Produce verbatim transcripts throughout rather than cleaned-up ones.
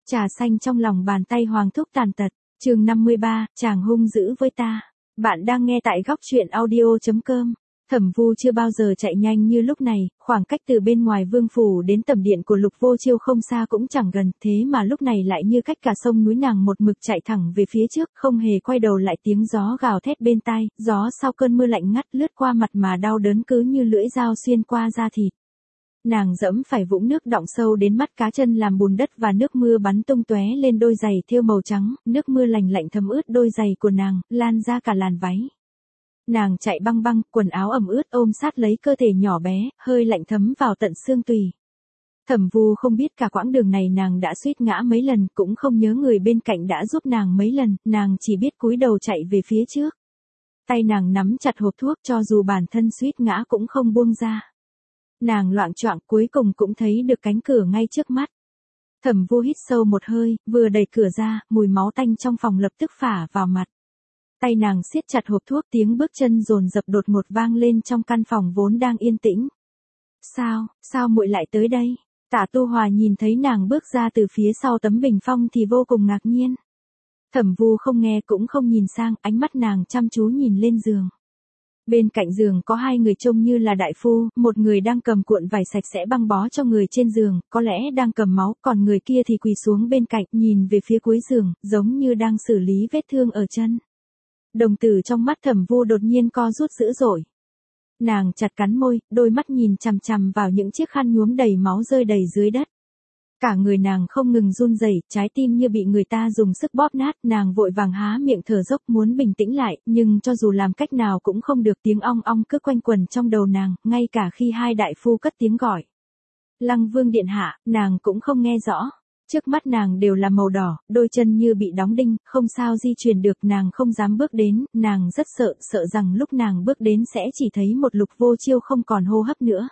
Trà xanh trong lòng bàn tay Hoàng Thúc tàn tật. Chương năm mươi ba, chàng hung dữ với ta. Bạn đang nghe tại góc truyện audio chấm com. Thẩm Vu chưa bao giờ chạy nhanh như lúc này, khoảng cách từ bên ngoài vương phủ đến tẩm điện của Lục Vô Chiêu không xa cũng chẳng gần, thế mà lúc này lại như cách cả sông núi, nàng một mực chạy thẳng về phía trước, không hề quay đầu lại. Tiếng gió gào thét bên tai, gió sau cơn mưa lạnh ngắt lướt qua mặt mà đau đớn cứ như lưỡi dao xuyên qua da thịt. Nàng dẫm phải vũng nước đọng sâu đến mắt cá chân làm bùn đất và nước mưa bắn tung tóe lên đôi giày thêu màu trắng, nước mưa lành lạnh thấm ướt đôi giày của nàng, lan ra cả làn váy. Nàng chạy băng băng, quần áo ẩm ướt ôm sát lấy cơ thể nhỏ bé, hơi lạnh thấm vào tận xương tủy. Thẩm Vu không biết cả quãng đường này nàng đã suýt ngã mấy lần, cũng không nhớ người bên cạnh đã giúp nàng mấy lần, nàng chỉ biết cúi đầu chạy về phía trước. Tay nàng nắm chặt hộp thuốc, cho dù bản thân suýt ngã cũng không buông ra. Nàng loạng choạng cuối cùng cũng thấy được cánh cửa ngay trước mắt. Thẩm Vu hít sâu một hơi, vừa đẩy cửa ra, mùi máu tanh trong phòng lập tức phả vào mặt. Tay nàng siết chặt hộp thuốc, tiếng bước chân dồn dập đột ngột vang lên trong căn phòng vốn đang yên tĩnh. Sao, sao muội lại tới đây? Tả Tu Hòa nhìn thấy nàng bước ra từ phía sau tấm bình phong thì vô cùng ngạc nhiên. Thẩm Vu không nghe cũng không nhìn sang, ánh mắt nàng chăm chú nhìn lên giường. Bên cạnh giường có hai người trông như là đại phu, một người đang cầm cuộn vải sạch sẽ băng bó cho người trên giường, có lẽ đang cầm máu, còn người kia thì quỳ xuống bên cạnh, nhìn về phía cuối giường, giống như đang xử lý vết thương ở chân. Đồng tử trong mắt Thẩm Vu đột nhiên co rút dữ dội. Nàng chặt cắn môi, đôi mắt nhìn chằm chằm vào những chiếc khăn nhuốm đầy máu rơi đầy dưới đất. Cả người nàng không ngừng run rẩy, trái tim như bị người ta dùng sức bóp nát, nàng vội vàng há miệng thở dốc muốn bình tĩnh lại, nhưng cho dù làm cách nào cũng không được, tiếng ong ong cứ quanh quẩn trong đầu nàng, ngay cả khi hai đại phu cất tiếng gọi. Lăng Vương điện hạ, nàng cũng không nghe rõ. Trước mắt nàng đều là màu đỏ, đôi chân như bị đóng đinh, không sao di chuyển được, nàng không dám bước đến, nàng rất sợ, sợ rằng lúc nàng bước đến sẽ chỉ thấy một Lục Vô Chiêu không còn hô hấp nữa.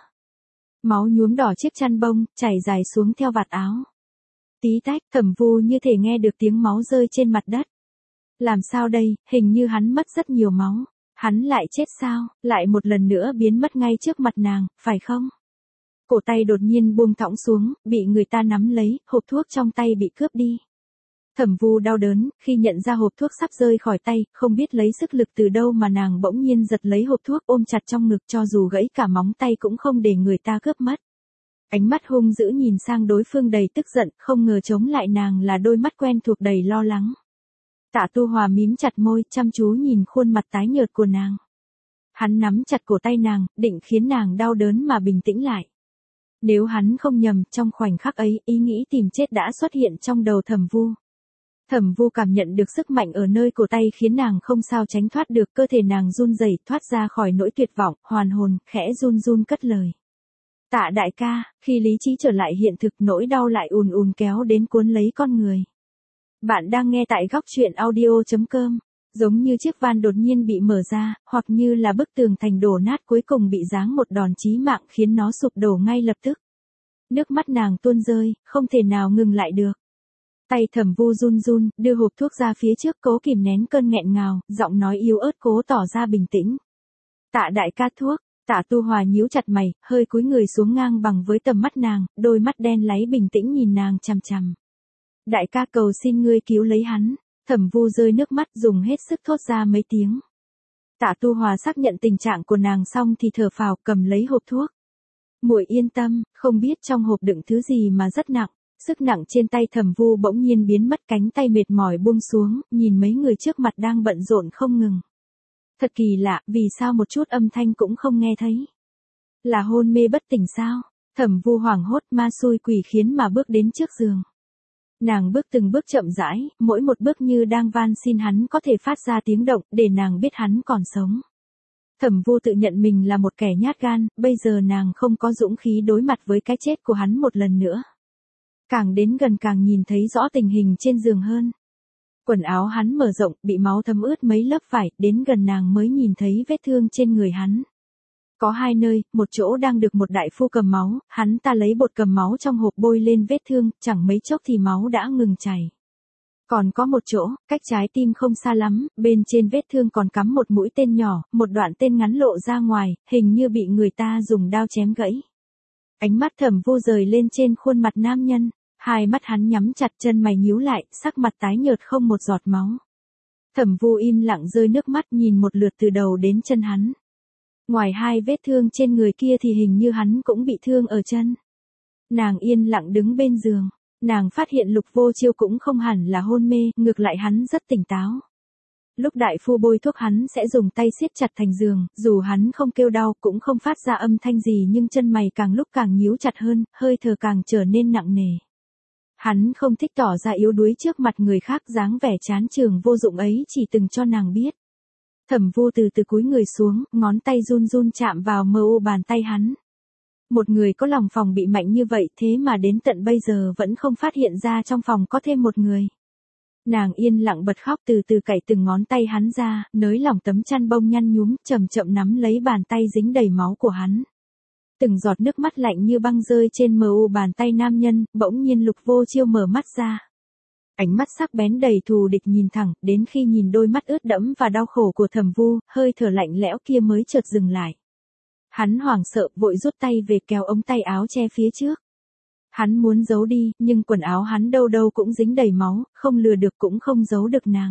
Máu nhuốm đỏ chiếc chăn bông, chảy dài xuống theo vạt áo. Tí tách, Thẩm Vu như thể nghe được tiếng máu rơi trên mặt đất. Làm sao đây, hình như hắn mất rất nhiều máu. Hắn lại chết sao, lại một lần nữa biến mất ngay trước mặt nàng, phải không? Cổ tay đột nhiên buông thõng xuống, bị người ta nắm lấy, hộp thuốc trong tay bị cướp đi. Thẩm Vu đau đớn, khi nhận ra hộp thuốc sắp rơi khỏi tay, không biết lấy sức lực từ đâu mà nàng bỗng nhiên giật lấy hộp thuốc ôm chặt trong ngực, cho dù gãy cả móng tay cũng không để người ta cướp mất. Ánh mắt hung dữ nhìn sang đối phương đầy tức giận, không ngờ chống lại nàng là đôi mắt quen thuộc đầy lo lắng. Tả Tu Hòa mím chặt môi, chăm chú nhìn khuôn mặt tái nhợt của nàng. Hắn nắm chặt cổ tay nàng, định khiến nàng đau đớn mà bình tĩnh lại. Nếu hắn không nhầm, trong khoảnh khắc ấy, ý nghĩ tìm chết đã xuất hiện trong đầu Thẩm Vu. Thẩm Vu cảm nhận được sức mạnh ở nơi cổ tay khiến nàng không sao tránh thoát được, cơ thể nàng run rẩy thoát ra khỏi nỗi tuyệt vọng, hoàn hồn, khẽ run run cất lời. Tạ đại ca, khi lý trí trở lại hiện thực nỗi đau lại ùn ùn kéo đến cuốn lấy con người. Bạn đang nghe tại góc truyện audio chấm com. Giống như chiếc van đột nhiên bị mở ra, hoặc như là bức tường thành đổ nát cuối cùng bị giáng một đòn chí mạng khiến nó sụp đổ ngay lập tức. Nước mắt nàng tuôn rơi, không thể nào ngừng lại được. Tay Thẩm Vu run run, đưa hộp thuốc ra phía trước cố kìm nén cơn nghẹn ngào, giọng nói yếu ớt cố tỏ ra bình tĩnh. Tạ đại ca thuốc, Tả Tu Hòa nhíu chặt mày, hơi cúi người xuống ngang bằng với tầm mắt nàng, đôi mắt đen láy bình tĩnh nhìn nàng chằm chằm. Đại ca cầu xin ngươi cứu lấy hắn. Thẩm Vu rơi nước mắt dùng hết sức thốt ra mấy tiếng. Tả Tu Hòa xác nhận tình trạng của nàng xong thì thở phào cầm lấy hộp thuốc. Muội yên tâm, không biết trong hộp đựng thứ gì mà rất nặng. Sức nặng trên tay Thẩm Vu bỗng nhiên biến mất, cánh tay mệt mỏi buông xuống, nhìn mấy người trước mặt đang bận rộn không ngừng. Thật kỳ lạ, vì sao một chút âm thanh cũng không nghe thấy? Là hôn mê bất tỉnh sao? Thẩm Vu hoảng hốt, ma xui quỷ khiến mà bước đến trước giường. Nàng bước từng bước chậm rãi, mỗi một bước như đang van xin hắn có thể phát ra tiếng động, để nàng biết hắn còn sống. Thẩm Vu tự nhận mình là một kẻ nhát gan, bây giờ nàng không có dũng khí đối mặt với cái chết của hắn một lần nữa. Càng đến gần càng nhìn thấy rõ tình hình trên giường hơn. Quần áo hắn mở rộng, bị máu thấm ướt mấy lớp vải, đến gần nàng mới nhìn thấy vết thương trên người hắn. Có hai nơi, một chỗ đang được một đại phu cầm máu, hắn ta lấy bột cầm máu trong hộp bôi lên vết thương, chẳng mấy chốc thì máu đã ngừng chảy. Còn có một chỗ, cách trái tim không xa lắm, bên trên vết thương còn cắm một mũi tên nhỏ, một đoạn tên ngắn lộ ra ngoài, hình như bị người ta dùng đao chém gãy. Ánh mắt Thẩm Vu rời lên trên khuôn mặt nam nhân, Hai mắt hắn nhắm chặt, chân mày nhíu lại, sắc mặt tái nhợt không một giọt máu. Thẩm Vu im lặng rơi nước mắt nhìn một lượt từ đầu đến chân hắn. Ngoài hai vết thương trên người kia thì hình như hắn cũng bị thương ở chân. Nàng yên lặng đứng bên giường. Nàng phát hiện Lục Vô Chiêu cũng không hẳn là hôn mê, ngược lại hắn rất tỉnh táo. Lúc đại phu bôi thuốc hắn sẽ dùng tay siết chặt thành giường, dù hắn không kêu đau cũng không phát ra âm thanh gì nhưng chân mày càng lúc càng nhíu chặt hơn, hơi thở càng trở nên nặng nề. Hắn không thích tỏ ra yếu đuối trước mặt người khác, dáng vẻ chán chường vô dụng ấy chỉ từng cho nàng biết. Thẩm Vu từ từ cúi người xuống, ngón tay run run chạm vào mờ u bàn tay hắn. Một người có lòng phòng bị mạnh như vậy thế mà đến tận bây giờ vẫn không phát hiện ra trong phòng có thêm một người. Nàng yên lặng bật khóc, từ từ cạy từng ngón tay hắn ra, nới lỏng tấm chăn bông nhăn nhúm, chậm chậm nắm lấy bàn tay dính đầy máu của hắn. Từng giọt nước mắt lạnh như băng rơi trên mờ u bàn tay nam nhân, bỗng nhiên Lục Vô Chiêu mở mắt ra. Ánh mắt sắc bén đầy thù địch nhìn thẳng, đến khi nhìn đôi mắt ướt đẫm và đau khổ của Thẩm Vu, hơi thở lạnh lẽo kia mới chợt dừng lại. Hắn hoảng sợ, vội rút tay về kéo ống tay áo che phía trước. Hắn muốn giấu đi, nhưng quần áo hắn đâu đâu cũng dính đầy máu, không lừa được cũng không giấu được nàng.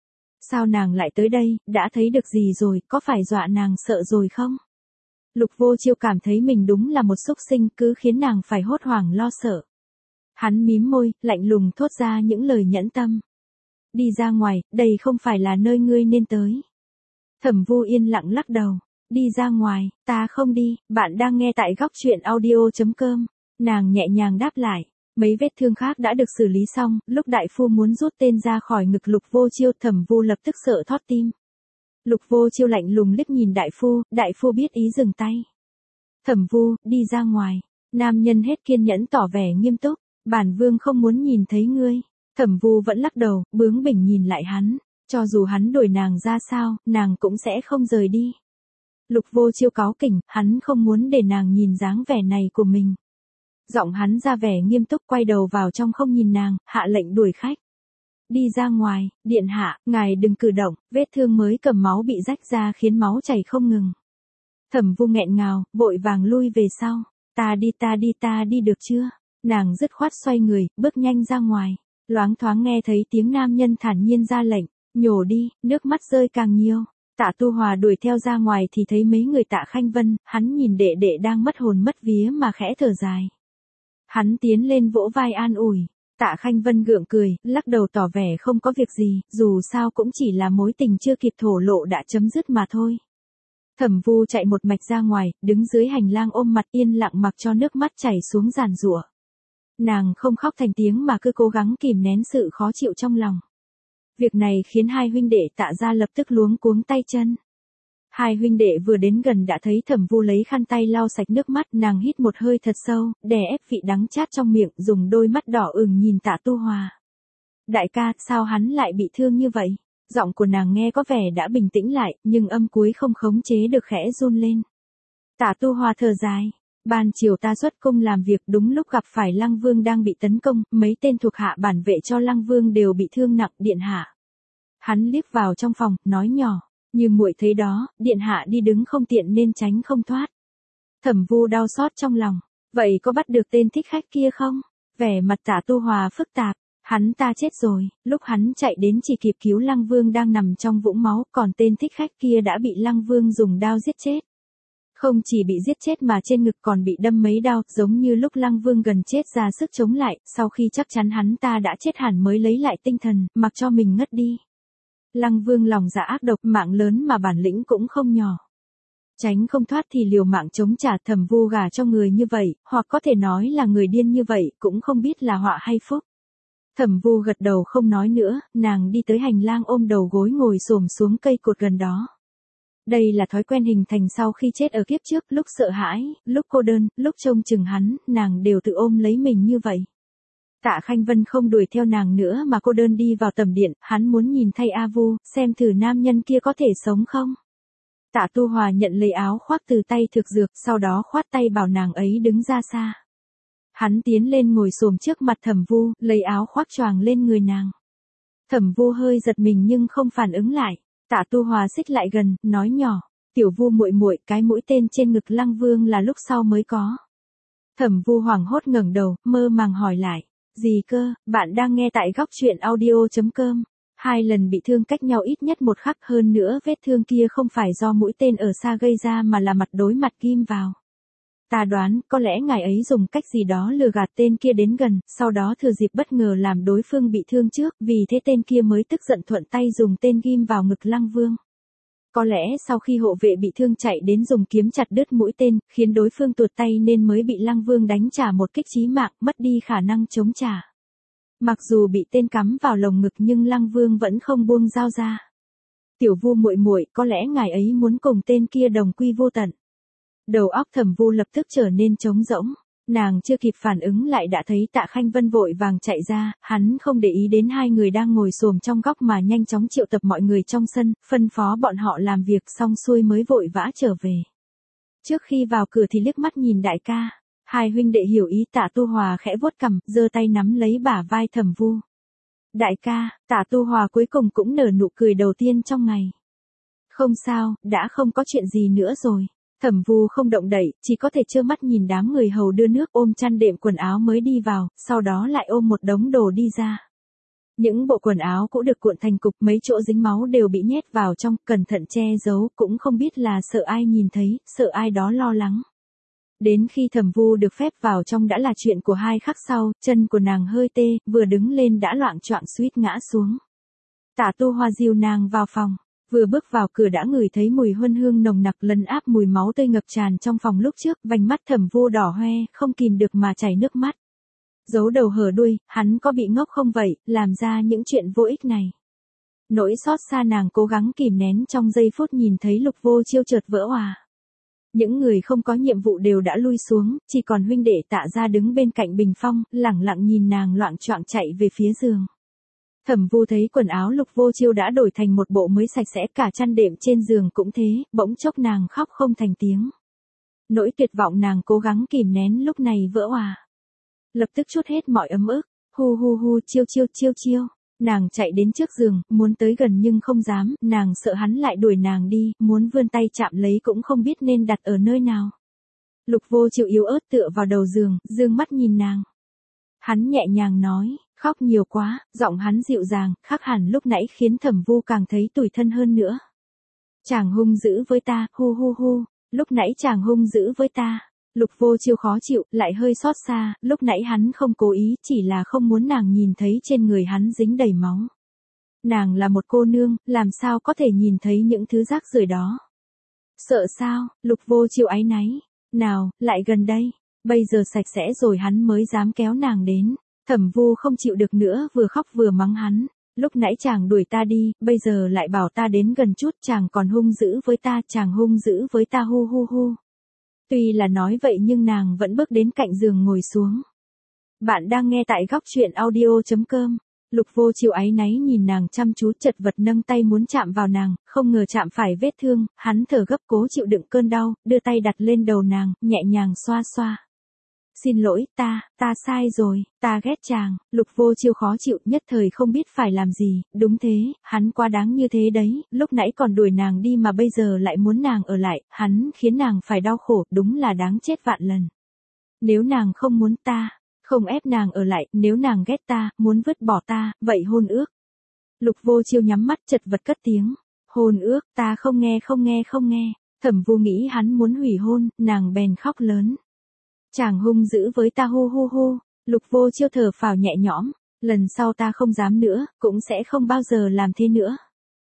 Sao nàng lại tới đây, đã thấy được gì rồi, có phải dọa nàng sợ rồi không? Lục Vô Chiêu cảm thấy mình đúng là một súc sinh, cứ khiến nàng phải hốt hoảng lo sợ. Hắn mím môi, lạnh lùng thốt ra những lời nhẫn tâm. Đi ra ngoài, đây không phải là nơi ngươi nên tới. Thẩm Vu yên lặng lắc đầu. Đi ra ngoài, ta không đi, bạn đang nghe tại góc truyện audio chấm com. Nàng nhẹ nhàng đáp lại. Mấy vết thương khác đã được xử lý xong, lúc đại phu muốn rút tên ra khỏi ngực Lục Vô Chiêu, Thẩm Vu lập tức sợ thót tim. Lục Vô Chiêu lạnh lùng liếc nhìn đại phu, đại phu biết ý dừng tay. Thẩm Vu, đi ra ngoài. Nam nhân hết kiên nhẫn tỏ vẻ nghiêm túc, bản vương không muốn nhìn thấy ngươi. Thẩm Vu vẫn lắc đầu, bướng bỉnh nhìn lại hắn, cho dù hắn đuổi nàng ra sao, nàng cũng sẽ không rời đi. Lục Vô Chiêu cáu kỉnh, hắn không muốn để nàng nhìn dáng vẻ này của mình. Giọng hắn ra vẻ nghiêm túc, quay đầu vào trong không nhìn nàng, hạ lệnh đuổi khách. Đi ra ngoài, điện hạ, ngài đừng cử động, vết thương mới cầm máu bị rách ra khiến máu chảy không ngừng. Thẩm Vu nghẹn ngào, vội vàng lui về sau. Ta đi ta đi ta đi được chưa? Nàng dứt khoát xoay người, bước nhanh ra ngoài. Loáng thoáng nghe thấy tiếng nam nhân thản nhiên ra lệnh, nhổ đi, nước mắt rơi càng nhiều. Tạ Tu Hòa đuổi theo ra ngoài thì thấy mấy người Tạ Khanh Vân, hắn nhìn đệ đệ đang mất hồn mất vía mà khẽ thở dài. Hắn tiến lên vỗ vai an ủi. Tạ Khanh Vân gượng cười, lắc đầu tỏ vẻ không có việc gì, dù sao cũng chỉ là mối tình chưa kịp thổ lộ đã chấm dứt mà thôi. Thẩm Vu chạy một mạch ra ngoài, đứng dưới hành lang ôm mặt yên lặng mặc cho nước mắt chảy xuống giàn giụa. Nàng không khóc thành tiếng mà cứ cố gắng kìm nén sự khó chịu trong lòng. Việc này khiến hai huynh đệ Tạ gia lập tức luống cuống tay chân. Hai huynh đệ vừa đến gần đã thấy Thẩm Vu lấy khăn tay lau sạch nước mắt, nàng hít một hơi thật sâu, đè ép vị đắng chát trong miệng, dùng đôi mắt đỏ ửng nhìn Tạ Tu Hòa. Đại ca, sao hắn lại bị thương như vậy? Giọng của nàng nghe có vẻ đã bình tĩnh lại, nhưng âm cuối không khống chế được khẽ run lên. Tạ Tu Hòa thở dài. Ban chiều ta xuất cung làm việc, đúng lúc gặp phải Lăng Vương đang bị tấn công, mấy tên thuộc hạ bản vệ cho Lăng Vương đều bị thương nặng, điện hạ. Hắn liếc vào trong phòng, nói nhỏ, như muội thấy đó, điện hạ đi đứng không tiện nên tránh không thoát. Thẩm Vu đau xót trong lòng, vậy có bắt được tên thích khách kia không? Vẻ mặt Tạ Tu Hòa phức tạp, hắn ta chết rồi, lúc hắn chạy đến chỉ kịp cứu Lăng Vương đang nằm trong vũng máu, còn tên thích khách kia đã bị Lăng Vương dùng đao giết chết. Không chỉ bị giết chết mà trên ngực còn bị đâm mấy đao, giống như lúc Lăng Vương gần chết ra sức chống lại, sau khi chắc chắn hắn ta đã chết hẳn mới lấy lại tinh thần, mặc cho mình ngất đi. Lăng Vương lòng dạ ác độc, mạng lớn mà bản lĩnh cũng không nhỏ. Tránh không thoát thì liều mạng chống trả. Thẩm Vu gả cho người như vậy, hoặc có thể nói là người điên như vậy, cũng không biết là họa hay phúc. Thẩm Vu gật đầu không nói nữa, nàng đi tới hành lang ôm đầu gối ngồi xổm xuống cây cột gần đó. Đây là thói quen hình thành sau khi chết ở kiếp trước, lúc sợ hãi, lúc cô đơn, lúc trông chừng hắn, nàng đều tự ôm lấy mình như vậy. Tạ Khanh Vân không đuổi theo nàng nữa mà cô đơn đi vào tầm điện, hắn muốn nhìn thay A Vu, xem thử nam nhân kia có thể sống không. Tạ Tu Hòa nhận lấy áo khoác từ tay Thực Dược, sau đó khoát tay bảo nàng ấy đứng ra xa. Hắn tiến lên ngồi xổm trước mặt Thẩm Vu, lấy áo khoác choàng lên người nàng. Thẩm Vu hơi giật mình nhưng không phản ứng lại. Tạ Tu Hòa xích lại gần, nói nhỏ, tiểu Vu muội muội, cái mũi tên trên ngực Lăng Vương là lúc sau mới có. Thẩm Vu hoảng hốt ngẩng đầu, mơ màng hỏi lại, Gì cơ, bạn đang nghe tại góc chuyện audio.com. Hai lần bị thương cách nhau ít nhất một khắc, hơn nữa vết thương kia không phải do mũi tên ở xa gây ra mà là mặt đối mặt ghim vào. Ta đoán, có lẽ ngài ấy dùng cách gì đó lừa gạt tên kia đến gần, sau đó thừa dịp bất ngờ làm đối phương bị thương trước, vì thế tên kia mới tức giận thuận tay dùng tên ghim vào ngực Lăng Vương. Có lẽ sau khi hộ vệ bị thương chạy đến dùng kiếm chặt đứt mũi tên, khiến đối phương tuột tay nên mới bị Lăng Vương đánh trả một kích chí mạng, mất đi khả năng chống trả. Mặc dù bị tên cắm vào lồng ngực nhưng Lăng Vương vẫn không buông dao ra. Tiểu Vu muội muội, có lẽ ngài ấy muốn cùng tên kia đồng quy vô tận. Đầu óc Thẩm Vu lập tức trở nên trống rỗng. Nàng chưa kịp phản ứng lại đã thấy Tạ Khanh Vân vội vàng chạy ra, hắn không để ý đến hai người đang ngồi xổm trong góc mà nhanh chóng triệu tập mọi người trong sân, phân phó bọn họ làm việc xong xuôi mới vội vã trở về. Trước khi vào cửa thì liếc mắt nhìn đại ca, hai huynh đệ hiểu ý. Tạ Tu Hòa khẽ vuốt cằm, giơ tay nắm lấy bả vai Thẩm Vu. Đại ca, Tạ Tu Hòa cuối cùng cũng nở nụ cười đầu tiên trong ngày. Không sao, đã không có chuyện gì nữa rồi. Thẩm Vu không động đậy, chỉ có thể trơ mắt nhìn đám người hầu đưa nước ôm chăn đệm quần áo mới đi vào, sau đó lại ôm một đống đồ đi ra. Những bộ quần áo cũ được cuộn thành cục, mấy chỗ dính máu đều bị nhét vào trong, cẩn thận che giấu, cũng không biết là sợ ai nhìn thấy, sợ ai đó lo lắng. Đến khi Thẩm Vu được phép vào trong đã là chuyện của hai khắc sau, chân của nàng hơi tê, vừa đứng lên đã loạng choạng suýt ngã xuống. Tạ Tu Hoa dìu nàng vào phòng. Vừa bước vào cửa đã ngửi thấy mùi huân hương nồng nặc lấn áp mùi máu tươi ngập tràn trong phòng lúc trước, vành mắt Thẩm Vu đỏ hoe, không kìm được mà chảy nước mắt. Giấu đầu hở đuôi, hắn có bị ngốc không vậy, làm ra những chuyện vô ích này. Nỗi xót xa nàng cố gắng kìm nén trong giây phút nhìn thấy Lục Vô Chiêu chợt vỡ òa. Những người không có nhiệm vụ đều đã lui xuống, chỉ còn huynh đệ Tạ gia đứng bên cạnh bình phong, lẳng lặng nhìn nàng loạng choạng chạy về phía giường. Thẩm Vu thấy quần áo Lục Vô Chiêu đã đổi thành một bộ mới sạch sẽ, cả chăn đệm trên giường cũng thế, bỗng chốc nàng khóc không thành tiếng. Nỗi tuyệt vọng nàng cố gắng kìm nén lúc này vỡ òa. Lập tức trút hết mọi ấm ức, hu hu hu Chiêu Chiêu Chiêu Chiêu. Nàng chạy đến trước giường, muốn tới gần nhưng không dám, nàng sợ hắn lại đuổi nàng đi, muốn vươn tay chạm lấy cũng không biết nên đặt ở nơi nào. Lục Vô Chiêu yếu ớt tựa vào đầu giường, dương mắt nhìn nàng. Hắn nhẹ nhàng nói, khóc nhiều quá, giọng hắn dịu dàng, khác hẳn lúc nãy khiến Thẩm Vu càng thấy tủi thân hơn nữa. Chàng hung dữ với ta, hu hu hu, lúc nãy chàng hung dữ với ta. Lục Vô Chiêu khó chịu, lại hơi xót xa, lúc nãy hắn không cố ý, chỉ là không muốn nàng nhìn thấy trên người hắn dính đầy máu. Nàng là một cô nương, làm sao có thể nhìn thấy những thứ rác rưởi đó. Sợ sao, Lục Vô Chiêu áy náy, nào, lại gần đây, bây giờ sạch sẽ rồi hắn mới dám kéo nàng đến. Thẩm Vu không chịu được nữa, vừa khóc vừa mắng hắn, lúc nãy chàng đuổi ta đi, bây giờ lại bảo ta đến gần chút, chàng còn hung dữ với ta, chàng hung dữ với ta hu hu hu. Tuy là nói vậy nhưng nàng vẫn bước đến cạnh giường ngồi xuống. Bạn đang nghe tại góc chuyện audio.com. Lục Vô Chiêu áy náy nhìn nàng chăm chú, chật vật nâng tay muốn chạm vào nàng, không ngờ chạm phải vết thương, hắn thở gấp cố chịu đựng cơn đau, đưa tay đặt lên đầu nàng, nhẹ nhàng xoa xoa. Xin lỗi, ta, ta sai rồi, ta ghét chàng. Lục Vô Chiêu khó chịu, nhất thời không biết phải làm gì. Đúng thế, hắn quá đáng như thế đấy, lúc nãy còn đuổi nàng đi mà bây giờ lại muốn nàng ở lại, hắn khiến nàng phải đau khổ, đúng là đáng chết vạn lần. Nếu nàng không muốn ta, không ép nàng ở lại, nếu nàng ghét ta, muốn vứt bỏ ta, vậy hôn ước. Lục Vô Chiêu nhắm mắt chật vật cất tiếng, hôn ước, ta không nghe không nghe không nghe. Thẩm Vu nghĩ hắn muốn hủy hôn, nàng bèn khóc lớn. Chàng hung dữ với ta hu hu hu. Lục Vô Chiêu thở phào nhẹ nhõm, lần sau ta không dám nữa, cũng sẽ không bao giờ làm thế nữa.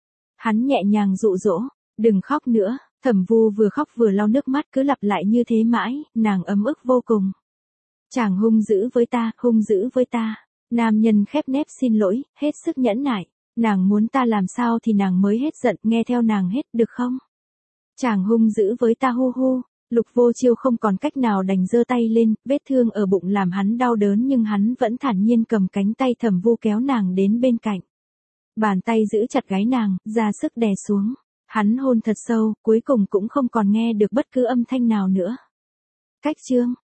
Hắn nhẹ nhàng dụ dỗ, đừng khóc nữa. Thẩm Vu vừa khóc vừa lau nước mắt, cứ lặp lại như thế mãi, nàng ấm ức vô cùng. Chàng hung dữ với ta, hung dữ với ta. Nam nhân khép nép xin lỗi, hết sức nhẫn nại. Nàng muốn ta làm sao thì nàng mới hết giận, nghe theo nàng hết, được không? Chàng hung dữ với ta hu hu. Lục Vô Chiêu không còn cách nào đành giơ tay lên, vết thương ở bụng làm hắn đau đớn nhưng hắn vẫn thản nhiên cầm cánh tay Thẩm Vu kéo nàng đến bên cạnh. Bàn tay giữ chặt gáy nàng, ra sức đè xuống. Hắn hôn thật sâu, cuối cùng cũng không còn nghe được bất cứ âm thanh nào nữa. Cách chương